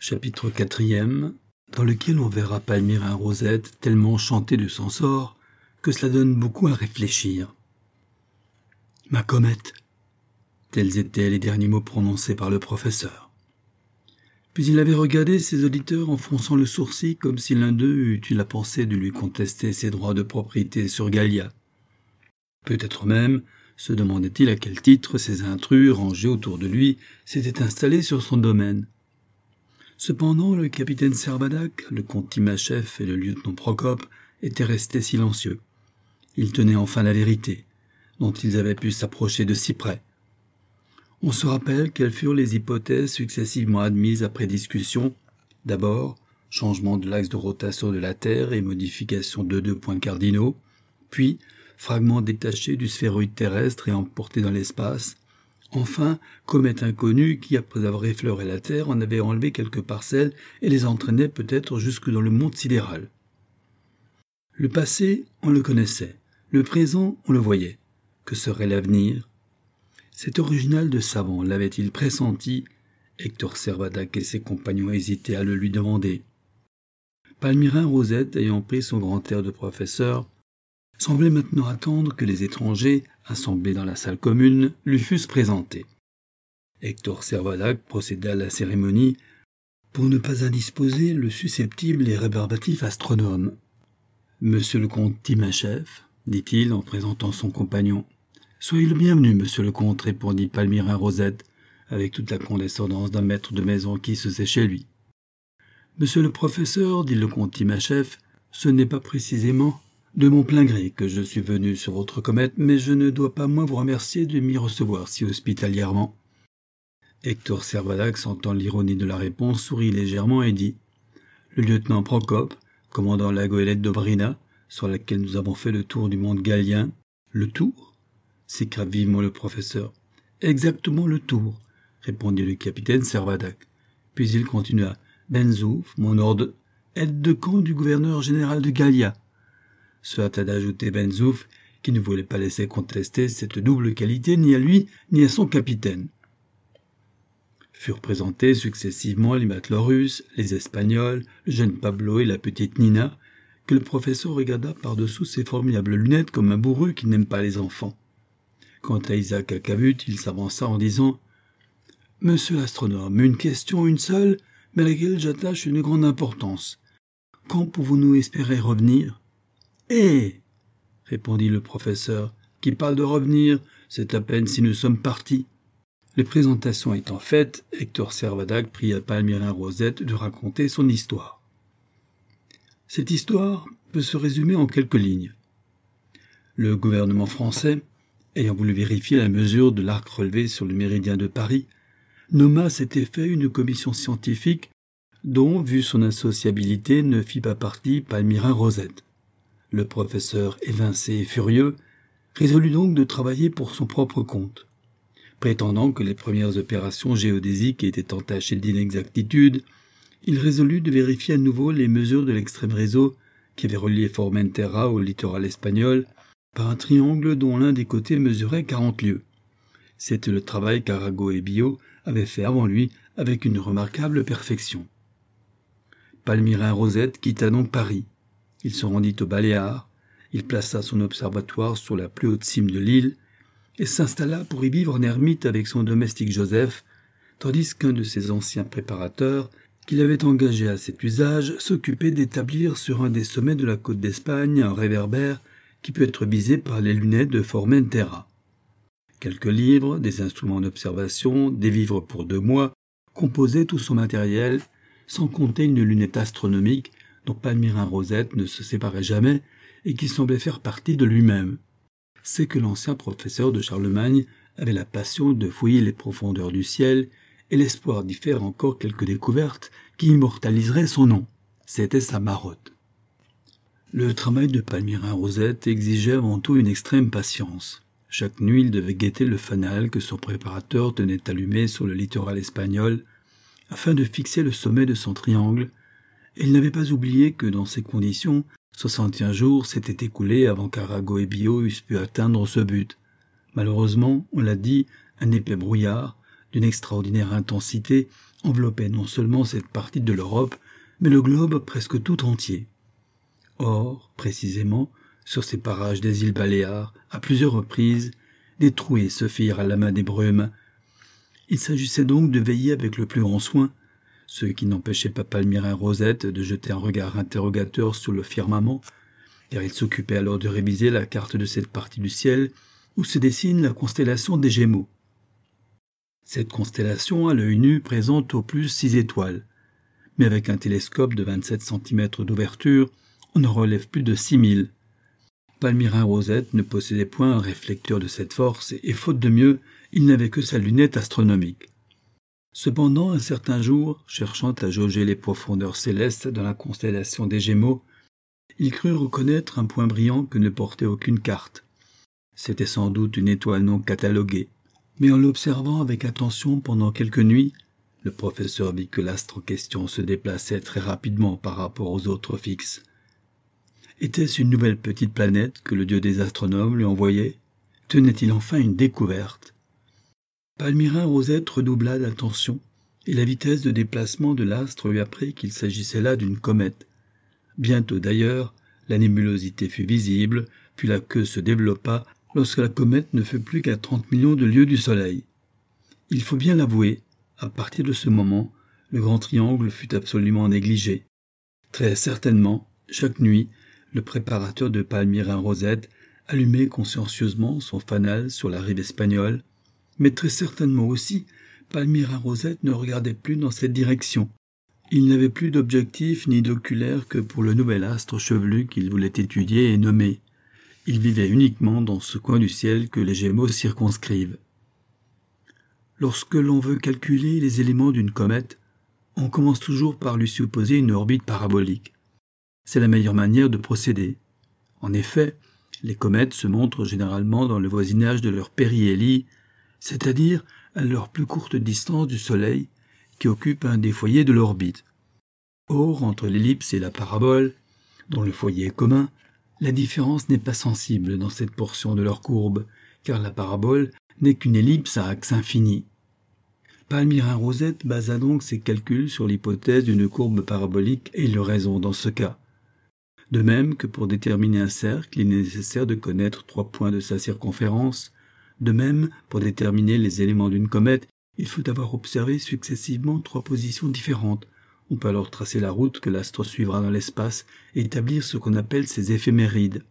Chapitre 4, dans lequel on verra Palmyrin Rosette tellement enchanté de son sort que cela donne beaucoup à réfléchir. « Ma comète !» Tels étaient les derniers mots prononcés par le professeur. Puis il avait regardé ses auditeurs en fronçant le sourcil comme si l'un d'eux eût eu la pensée de lui contester ses droits de propriété sur Gallia. Peut-être même se demandait-il à quel titre ces intrus rangés autour de lui s'étaient installés sur son domaine. Cependant, le capitaine Servadac, le comte Timascheff et le lieutenant Procope étaient restés silencieux. Ils tenaient enfin la vérité, dont ils avaient pu s'approcher de si près. On se rappelle quelles furent les hypothèses successivement admises après discussion. D'abord, changement de l'axe de rotation de la Terre et modification de 2 points cardinaux, puis fragments détachés du sphéroïde terrestre et emportés dans l'espace. Enfin, comète inconnue qui, après avoir effleuré la Terre, en avait enlevé quelques parcelles et les entraînait peut-être jusque dans le monde sidéral. Le passé, on le connaissait. Le présent, on le voyait. Que serait l'avenir ? Cet original de savant l'avait-il pressenti ? Hector Servadac et ses compagnons hésitaient à le lui demander. Palmyrin Rosette, ayant pris son grand air de professeur, semblait maintenant attendre que les étrangers, assemblés dans la salle commune, lui fussent présentés. Hector Servadac procéda à la cérémonie pour ne pas indisposer le susceptible et rébarbatif astronome. « Monsieur le comte Timascheff, dit-il en présentant son compagnon. « Soyez le bienvenu, monsieur le comte, répondit Palmyrin Rosette, avec toute la condescendance d'un maître de maison qui se sait chez lui. Monsieur le professeur, dit le comte Timascheff, ce n'est pas précisément de mon plein gré que je suis venu sur votre comète, mais je ne dois pas moins vous remercier de m'y recevoir si hospitalièrement. » Hector Servadac, sentant l'ironie de la réponse, sourit légèrement et dit « Le lieutenant Procope, commandant la goélette d'Obrina, sur laquelle nous avons fait le tour du monde gallien. »« Le tour ?» s'écria vivement le professeur. « Exactement le tour, » répondit le capitaine Servadac. Puis il continua « Benzouf, mon ordre, aide-de-camp du gouverneur général de Gallia. » Se hâta d'ajouter Benzouf, qui ne voulait pas laisser contester cette double qualité ni à lui ni à son capitaine. Furent présentés successivement les matelots russes, les Espagnols, le jeune Pablo et la petite Nina, que le professeur regarda par-dessous ses formidables lunettes comme un bourru qui n'aime pas les enfants. Quant à Isaac Acabut, il s'avança en disant « Monsieur l'astronome, une question, une seule, mais à laquelle j'attache une grande importance. Quand pouvons-nous espérer revenir ?»« Eh !» répondit le professeur, « qui parle de revenir, c'est à peine si nous sommes partis. » Les présentations étant faites, Hector Servadac pria Palmyrin Rosette de raconter son histoire. Cette histoire peut se résumer en quelques lignes. Le gouvernement français, ayant voulu vérifier la mesure de l'arc relevé sur le méridien de Paris, nomma à cet effet une commission scientifique dont, vu son insociabilité, ne fit pas partie Palmyrin Rosette. Le professeur, évincé et furieux, résolut donc de travailler pour son propre compte. Prétendant que les premières opérations géodésiques étaient entachées d'inexactitudes, il résolut de vérifier à nouveau les mesures de l'extrême réseau qui avait relié Formentera au littoral espagnol par un triangle dont l'un des côtés mesurait 40 lieues. C'était le travail qu'Arago et Biot avaient fait avant lui avec une remarquable perfection. Palmyrin Rosette quitta donc Paris. Il se rendit aux Baléares, il plaça son observatoire sur la plus haute cime de l'île et s'installa pour y vivre en ermite avec son domestique Joseph, tandis qu'un de ses anciens préparateurs, qu'il avait engagé à cet usage, s'occupait d'établir sur un des sommets de la côte d'Espagne un réverbère qui peut être visé par les lunettes de Formentera. Quelques livres, des instruments d'observation, des vivres pour 2 mois, composaient tout son matériel, sans compter une lunette astronomique dont Palmyrin Rosette ne se séparait jamais et qui semblait faire partie de lui-même. C'est que l'ancien professeur de Charlemagne avait la passion de fouiller les profondeurs du ciel et l'espoir d'y faire encore quelques découvertes qui immortaliseraient son nom. C'était sa marotte. Le travail de Palmyrin Rosette exigeait avant tout une extrême patience. Chaque nuit, il devait guetter le fanal que son préparateur tenait allumé sur le littoral espagnol afin de fixer le sommet de son triangle, et il n'avait pas oublié que dans ces conditions, 61 jours s'étaient écoulés avant qu'Arago et Biot eussent pu atteindre ce but. Malheureusement, on l'a dit, un épais brouillard, d'une extraordinaire intensité, enveloppait non seulement cette partie de l'Europe, mais le globe presque tout entier. Or, précisément, sur ces parages des îles Baléares, à plusieurs reprises, des trouées se firent à la main des brumes. Il s'agissait donc de veiller avec le plus grand soin, ce qui n'empêchait pas Palmyrin Rosette de jeter un regard interrogateur sur le firmament, car il s'occupait alors de réviser la carte de cette partie du ciel où se dessine la constellation des Gémeaux. Cette constellation, à l'œil nu, présente au plus 6 étoiles, mais avec un télescope de 27 cm d'ouverture, on en relève plus de 6000. Palmyrin Rosette ne possédait point un réflecteur de cette force et faute de mieux, il n'avait que sa lunette astronomique. Cependant, un certain jour, cherchant à jauger les profondeurs célestes dans la constellation des Gémeaux, il crut reconnaître un point brillant que ne portait aucune carte. C'était sans doute une étoile non cataloguée, mais en l'observant avec attention pendant quelques nuits, le professeur vit que l'astre en question se déplaçait très rapidement par rapport aux autres fixes. Était-ce une nouvelle petite planète que le dieu des astronomes lui envoyait? Tenait-il enfin une découverte? Palmyrin Rosette redoubla d'attention, et la vitesse de déplacement de l'astre lui apprit qu'il s'agissait là d'une comète. Bientôt d'ailleurs, la nébulosité fut visible, puis la queue se développa lorsque la comète ne fut plus qu'à 30 millions de lieues du Soleil. Il faut bien l'avouer, à partir de ce moment, le grand triangle fut absolument négligé. Très certainement, chaque nuit, le préparateur de Palmyrin Rosette allumait consciencieusement son fanal sur la rive espagnole, mais très certainement aussi, Palmyrin Rosette ne regardait plus dans cette direction. Il n'avait plus d'objectif ni d'oculaire que pour le nouvel astre chevelu qu'il voulait étudier et nommer. Il vivait uniquement dans ce coin du ciel que les Gémeaux circonscrivent. Lorsque l'on veut calculer les éléments d'une comète, on commence toujours par lui supposer une orbite parabolique. C'est la meilleure manière de procéder. En effet, les comètes se montrent généralement dans le voisinage de leur périhélie, c'est-à-dire à leur plus courte distance du Soleil, qui occupe un des foyers de l'orbite. Or, entre l'ellipse et la parabole, dont le foyer est commun, la différence n'est pas sensible dans cette portion de leur courbe, car la parabole n'est qu'une ellipse à axe infini. Palmyrin Rosette basa donc ses calculs sur l'hypothèse d'une courbe parabolique, et il eut raison dans ce cas. De même que pour déterminer un cercle, il est nécessaire de connaître 3 points de sa circonférence, de même, pour déterminer les éléments d'une comète, il faut avoir observé successivement 3 positions différentes. On peut alors tracer la route que l'astre suivra dans l'espace et établir ce qu'on appelle ses éphémérides.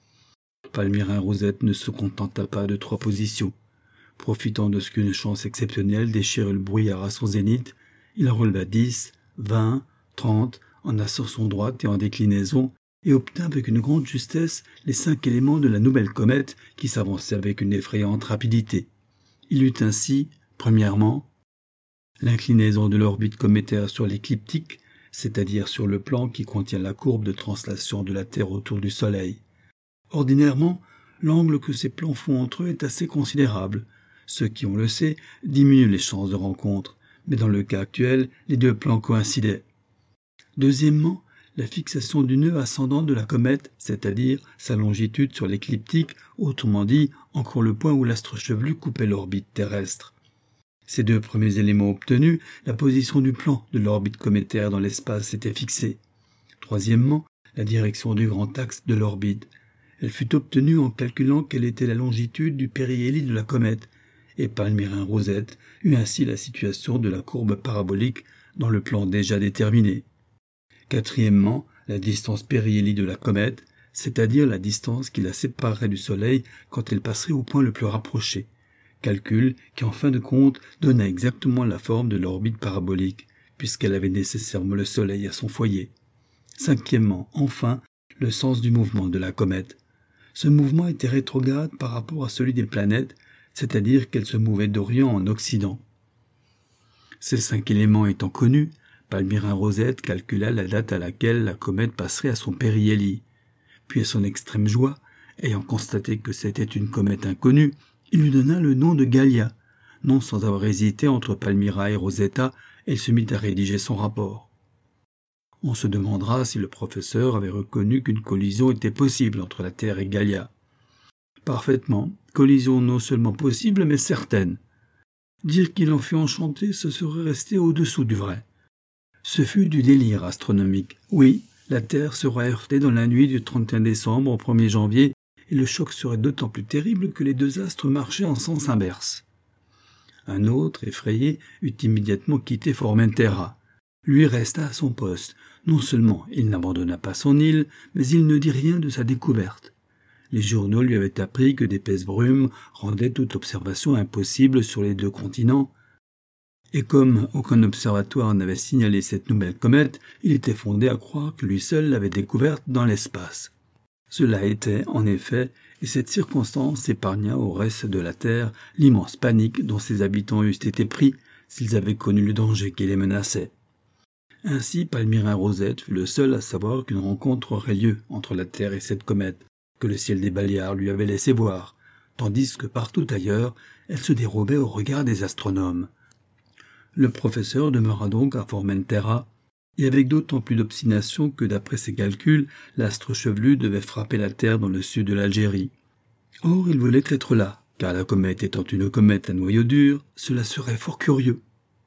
Palmyrin Rosette ne se contenta pas de 3 positions. Profitant de ce qu'une chance exceptionnelle déchire le brouillard à son zénith, il en releva 10, 20, 30, en ascension droite et en déclinaison, et obtint avec une grande justesse les 5 éléments de la nouvelle comète qui s'avançait avec une effrayante rapidité. Il eut ainsi, premièrement, l'inclinaison de l'orbite cométaire sur l'écliptique, c'est-à-dire sur le plan qui contient la courbe de translation de la Terre autour du Soleil. Ordinairement, l'angle que ces plans font entre eux est assez considérable, ce qui, on le sait, diminue les chances de rencontre, mais dans le cas actuel, les 2 plans coïncidaient. Deuxièmement, la fixation du nœud ascendant de la comète, c'est-à-dire sa longitude sur l'écliptique, autrement dit, encore le point où l'astre chevelu coupait l'orbite terrestre. Ces 2 premiers éléments obtenus, la position du plan de l'orbite cométaire dans l'espace était fixée. Troisièmement, la direction du grand axe de l'orbite. Elle fut obtenue en calculant quelle était la longitude du périhélie de la comète, et Palmyrin Rosette eut ainsi la situation de la courbe parabolique dans le plan déjà déterminé. Quatrièmement, la distance périhélie de la comète, c'est-à-dire la distance qui la séparerait du Soleil quand elle passerait au point le plus rapproché. Calcul qui, en fin de compte, donna exactement la forme de l'orbite parabolique, puisqu'elle avait nécessairement le Soleil à son foyer. Cinquièmement, enfin, le sens du mouvement de la comète. Ce mouvement était rétrograde par rapport à celui des planètes, c'est-à-dire qu'elle se mouvait d'Orient en Occident. Ces 5 éléments étant connus, Palmyrin Rosette calcula la date à laquelle la comète passerait à son périhélie. Puis à son extrême joie, ayant constaté que c'était une comète inconnue, il lui donna le nom de Gallia. Non sans avoir hésité entre Palmyra et Rosetta, elle se mit à rédiger son rapport. On se demandera si le professeur avait reconnu qu'une collision était possible entre la Terre et Gallia. Parfaitement, collision non seulement possible mais certaine. Dire qu'il en fut enchanté, ce serait rester au-dessous du vrai. Ce fut du délire astronomique. Oui, la Terre sera heurtée dans la nuit du 31 décembre au 1er janvier, et le choc serait d'autant plus terrible que les deux astres marchaient en sens inverse. Un autre, effrayé, eut immédiatement quitté Formentera. Lui resta à son poste. Non seulement il n'abandonna pas son île, mais il ne dit rien de sa découverte. Les journaux lui avaient appris que d'épaisses brumes rendaient toute observation impossible sur les deux continents, et comme aucun observatoire n'avait signalé cette nouvelle comète, il était fondé à croire que lui seul l'avait découverte dans l'espace. Cela était, en effet, et cette circonstance épargna au reste de la Terre l'immense panique dont ses habitants eussent été pris s'ils avaient connu le danger qui les menaçait. Ainsi, Palmyrin Rosette fut le seul à savoir qu'une rencontre aurait lieu entre la Terre et cette comète, que le ciel des Baléares lui avait laissé voir, tandis que partout ailleurs, elle se dérobait au regard des astronomes. Le professeur demeura donc à Formentera, et avec d'autant plus d'obstination que, d'après ses calculs, l'astre chevelu devait frapper la Terre dans le sud de l'Algérie. Or, il voulait être là, car la comète étant une comète à noyau dur, cela serait fort curieux.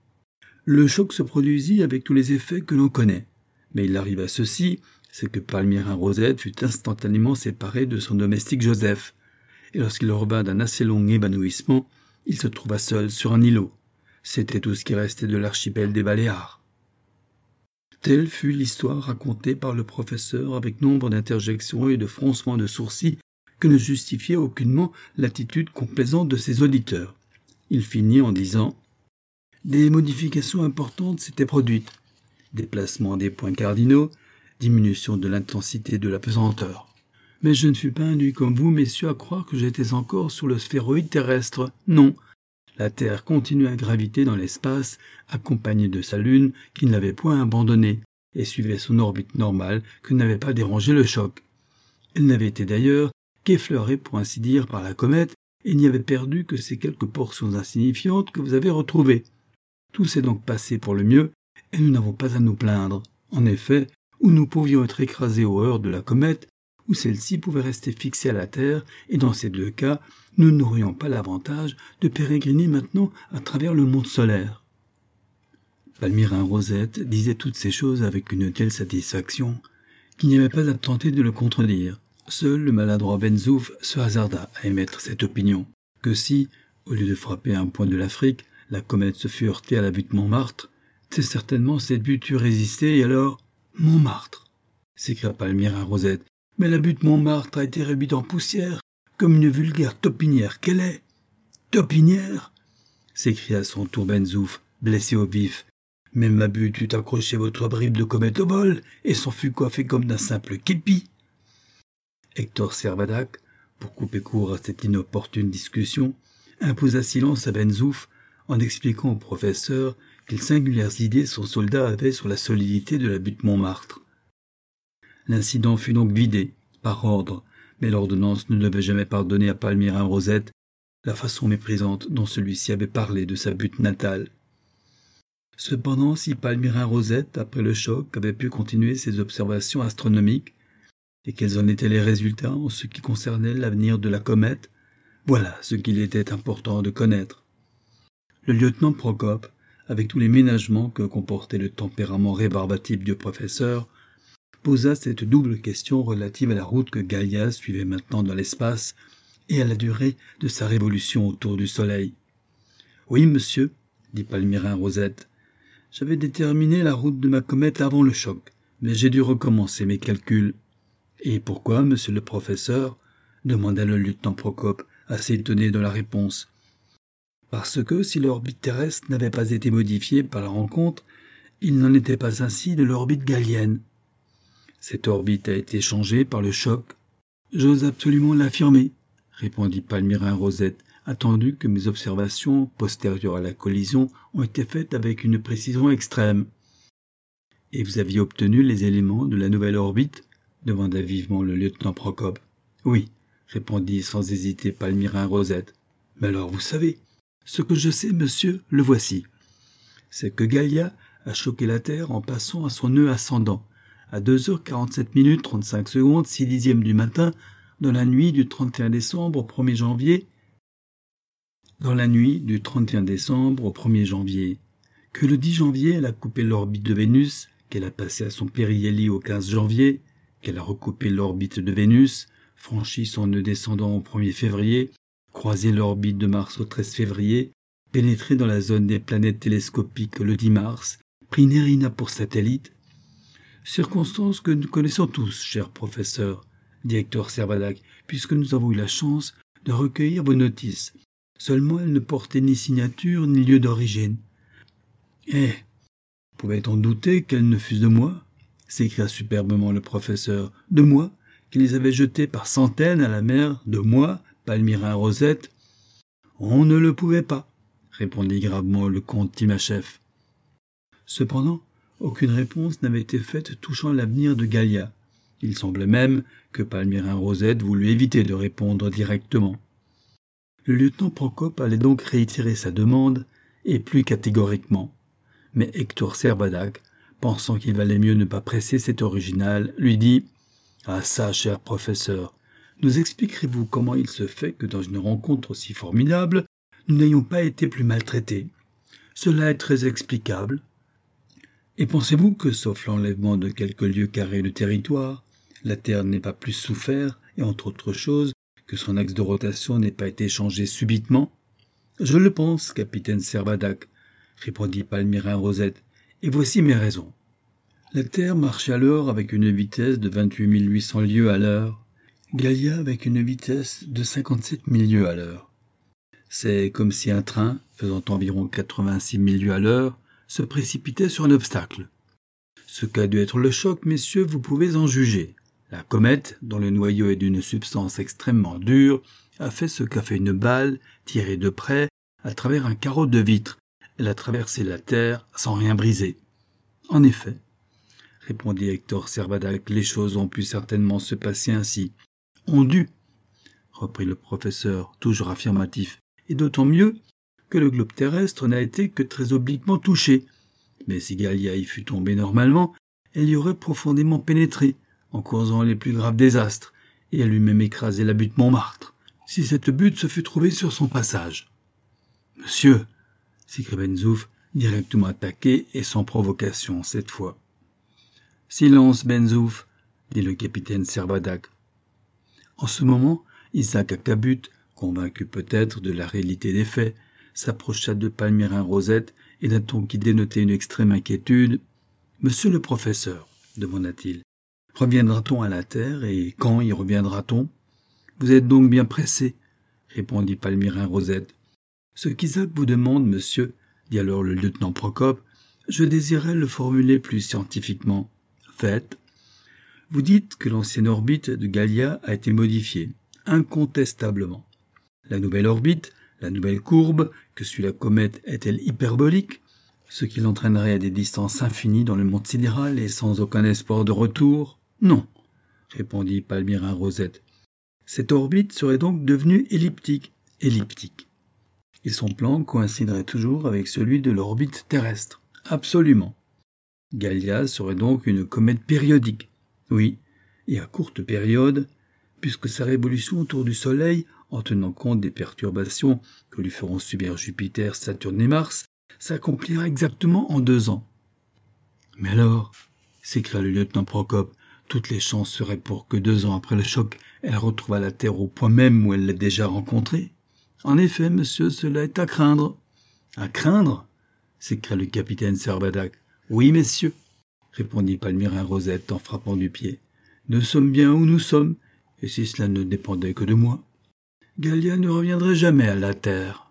Le choc se produisit avec tous les effets que l'on connaît, mais il arriva ceci, c'est que Palmyrin Rosette fut instantanément séparé de son domestique Joseph, et lorsqu'il revint d'un assez long évanouissement, il se trouva seul sur un îlot. C'était tout ce qui restait de l'archipel des Baléares. Telle fut l'histoire racontée par le professeur avec nombre d'interjections et de froncements de sourcils que ne justifiait aucunement l'attitude complaisante de ses auditeurs. Il finit en disant « Des modifications importantes s'étaient produites. Déplacement des points cardinaux, diminution de l'intensité de la pesanteur. Mais je ne fus pas induit comme vous, messieurs, à croire que j'étais encore sur le sphéroïde terrestre. Non. La Terre continuait à graviter dans l'espace, accompagnée de sa Lune, qui ne l'avait point abandonnée, et suivait son orbite normale, que n'avait pas dérangé le choc. Elle n'avait été d'ailleurs qu'effleurée, pour ainsi dire, par la comète, et n'y avait perdu que ces quelques portions insignifiantes que vous avez retrouvées. Tout s'est donc passé pour le mieux, et nous n'avons pas à nous plaindre. En effet, où nous pouvions être écrasés au heurt de la comète, ou celle-ci pouvait rester fixée à la Terre, et dans ces deux cas, nous n'aurions pas l'avantage de pérégriner maintenant à travers le monde solaire. Palmyrin Rosette disait toutes ces choses avec une telle satisfaction qu'il n'y avait pas à tenter de le contredire. Seul le maladroit Benzouf se hasarda à émettre cette opinion, que si, au lieu de frapper un point de l'Afrique, la comète se fût heurtée à la butte Montmartre, c'est certainement cette butte eût résisté, et alors « Montmartre !» s'écria Palmyrin Rosette. « Mais la butte Montmartre a été réduite en poussière, comme une vulgaire taupinière qu'elle est. »« Taupinière !» s'écria à son tour Benzouf, blessé au vif. « Mais ma butte eût accroché votre bribe de comète au vol, et s'en fut coiffé comme d'un simple képi. » Hector Servadac, pour couper court à cette inopportune discussion, imposa silence à Benzouf en expliquant au professeur quelles singulières idées son soldat avait sur la solidité de la butte Montmartre. L'incident fut donc vidé, par ordre, mais l'ordonnance ne devait jamais pardonner à Palmyrin Rosette la façon méprisante dont celui-ci avait parlé de sa butte natale. Cependant, si Palmyrin Rosette, après le choc, avait pu continuer ses observations astronomiques, et quels en étaient les résultats en ce qui concernait l'avenir de la comète, voilà ce qu'il était important de connaître. Le lieutenant Procope, avec tous les ménagements que comportait le tempérament rébarbatif du professeur, posa cette double question relative à la route que Gallia suivait maintenant dans l'espace et à la durée de sa révolution autour du Soleil. « Oui, monsieur, » dit Palmyrin Rosette, « j'avais déterminé la route de ma comète avant le choc, mais j'ai dû recommencer mes calculs. »« Et pourquoi, monsieur le professeur ?» demanda le lieutenant Procope, assez étonné de la réponse. « Parce que si l'orbite terrestre n'avait pas été modifiée par la rencontre, il n'en était pas ainsi de l'orbite gallienne. Cette orbite a été changée par le choc. »« J'ose absolument l'affirmer, » répondit Palmyrin Rosette, attendu que mes observations postérieures à la collision ont été faites avec une précision extrême. « Et vous aviez obtenu les éléments de la nouvelle orbite ?» demanda vivement le lieutenant Procope. « Oui, » répondit sans hésiter Palmyrin Rosette. « Mais alors vous savez. »« Ce que je sais, monsieur, le voici. C'est que Gallia a choqué la Terre en passant à son nœud ascendant, à 2h47 35 secondes 6 dixièmes du matin, dans la nuit du 31 décembre au 1er janvier. dans la nuit du 31 décembre au 1er janvier, que le 10 janvier elle a coupé l'orbite de Vénus, qu'elle a passé à son périhélie au 15 janvier, qu'elle a recoupé l'orbite de Vénus, franchi son nœud descendant au 1er février, croisé l'orbite de Mars au 13 février, pénétré dans la zone des planètes télescopiques le 10 mars, pris Nerina pour satellite. Circonstance que nous connaissons tous, cher professeur, dit Hector Servadac, puisque nous avons eu la chance de recueillir vos notices. Seulement elles ne portaient ni signature ni lieu d'origine. Eh, pouvait-on douter qu'elles ne fussent de moi? S'écria superbement le professeur. De moi, qui les avait jetées par centaines à la mer, de moi, Palmyrin Rosette? On ne le pouvait pas, répondit gravement le comte Timascheff. Cependant, aucune réponse n'avait été faite touchant l'avenir de Gallia. Il semblait même que Palmyrin Rosette voulût éviter de répondre directement. Le lieutenant Procope allait donc réitérer sa demande, et plus catégoriquement. Mais Hector Servadac, pensant qu'il valait mieux ne pas presser cet original, lui dit « Ah ça, cher professeur, nous expliquerez-vous comment il se fait que dans une rencontre aussi formidable, nous n'ayons pas été plus maltraités? Cela est très explicable. Et pensez-vous que, sauf l'enlèvement de quelques lieues carrées de territoire, la Terre n'ait pas plus souffert, et entre autres choses, que son axe de rotation n'ait pas été changé subitement? Je le pense, capitaine Servadac, répondit Palmyrin Rosette, et voici mes raisons. La Terre marchait alors avec une vitesse de 28 800 lieues à l'heure, Gallia avec une vitesse de 57 000 lieues à l'heure. C'est comme si un train, faisant environ 86 000 lieues à l'heure, se précipitait sur un obstacle. Ce qu'a dû être le choc, messieurs, vous pouvez en juger. La comète, dont le noyau est d'une substance extrêmement dure, a fait ce qu'a fait une balle, tirée de près, à travers un carreau de vitre. Elle a traversé la Terre sans rien briser. En effet, répondit Hector Servadac, les choses ont pu certainement se passer ainsi. Ont dû, reprit le professeur, toujours affirmatif, et d'autant mieux que le globe terrestre n'a été que très obliquement touché. Mais si Gallia y fût tombée normalement, elle y aurait profondément pénétré, en causant les plus graves désastres, et elle eût même écrasé la butte Montmartre, si cette butte se fût trouvée sur son passage. « Monsieur !» s'écria Benzouf, directement attaqué et sans provocation cette fois. « Silence, Benzouf !» dit le capitaine Servadac. En ce moment, Isaac Acabut, convaincu peut-être de la réalité des faits, s'approcha de Palmyrin Rosette et d'un ton qui dénotait une extrême inquiétude. « Monsieur le professeur, demanda-t-il, reviendra-t-on à la Terre et quand y reviendra-t-on? Vous êtes donc bien pressé, répondit Palmyrin Rosette. Ce qu'Isaac vous demande, monsieur, dit alors le lieutenant Procope, je désirais le formuler plus scientifiquement. Faites. Vous dites que l'ancienne orbite de Gallia a été modifiée, incontestablement. La nouvelle orbite, la nouvelle courbe que suit la comète est-elle hyperbolique, ce qui l'entraînerait à des distances infinies dans le monde sidéral et sans aucun espoir de retour? Non, répondit Palmyrin Rosette. Cette orbite serait donc devenue elliptique. Et son plan coïnciderait toujours avec celui de l'orbite terrestre. Absolument. Gallia serait donc une comète périodique. Oui, et à courte période, puisque sa révolution autour du Soleil, en tenant compte des perturbations que lui feront subir Jupiter, Saturne et Mars, s'accomplira exactement en 2 ans. Mais alors, s'écria le lieutenant Procope, toutes les chances seraient pour que 2 ans après le choc, elle retrouvât la Terre au point même où elle l'a déjà rencontrée. En effet, monsieur, cela est à craindre. À craindre? S'écria le capitaine Servadac. Oui, messieurs, répondit Palmyrin Rosette en frappant du pied. Nous sommes bien où nous sommes, et si cela ne dépendait que de moi, Gallia ne reviendrait jamais à la Terre.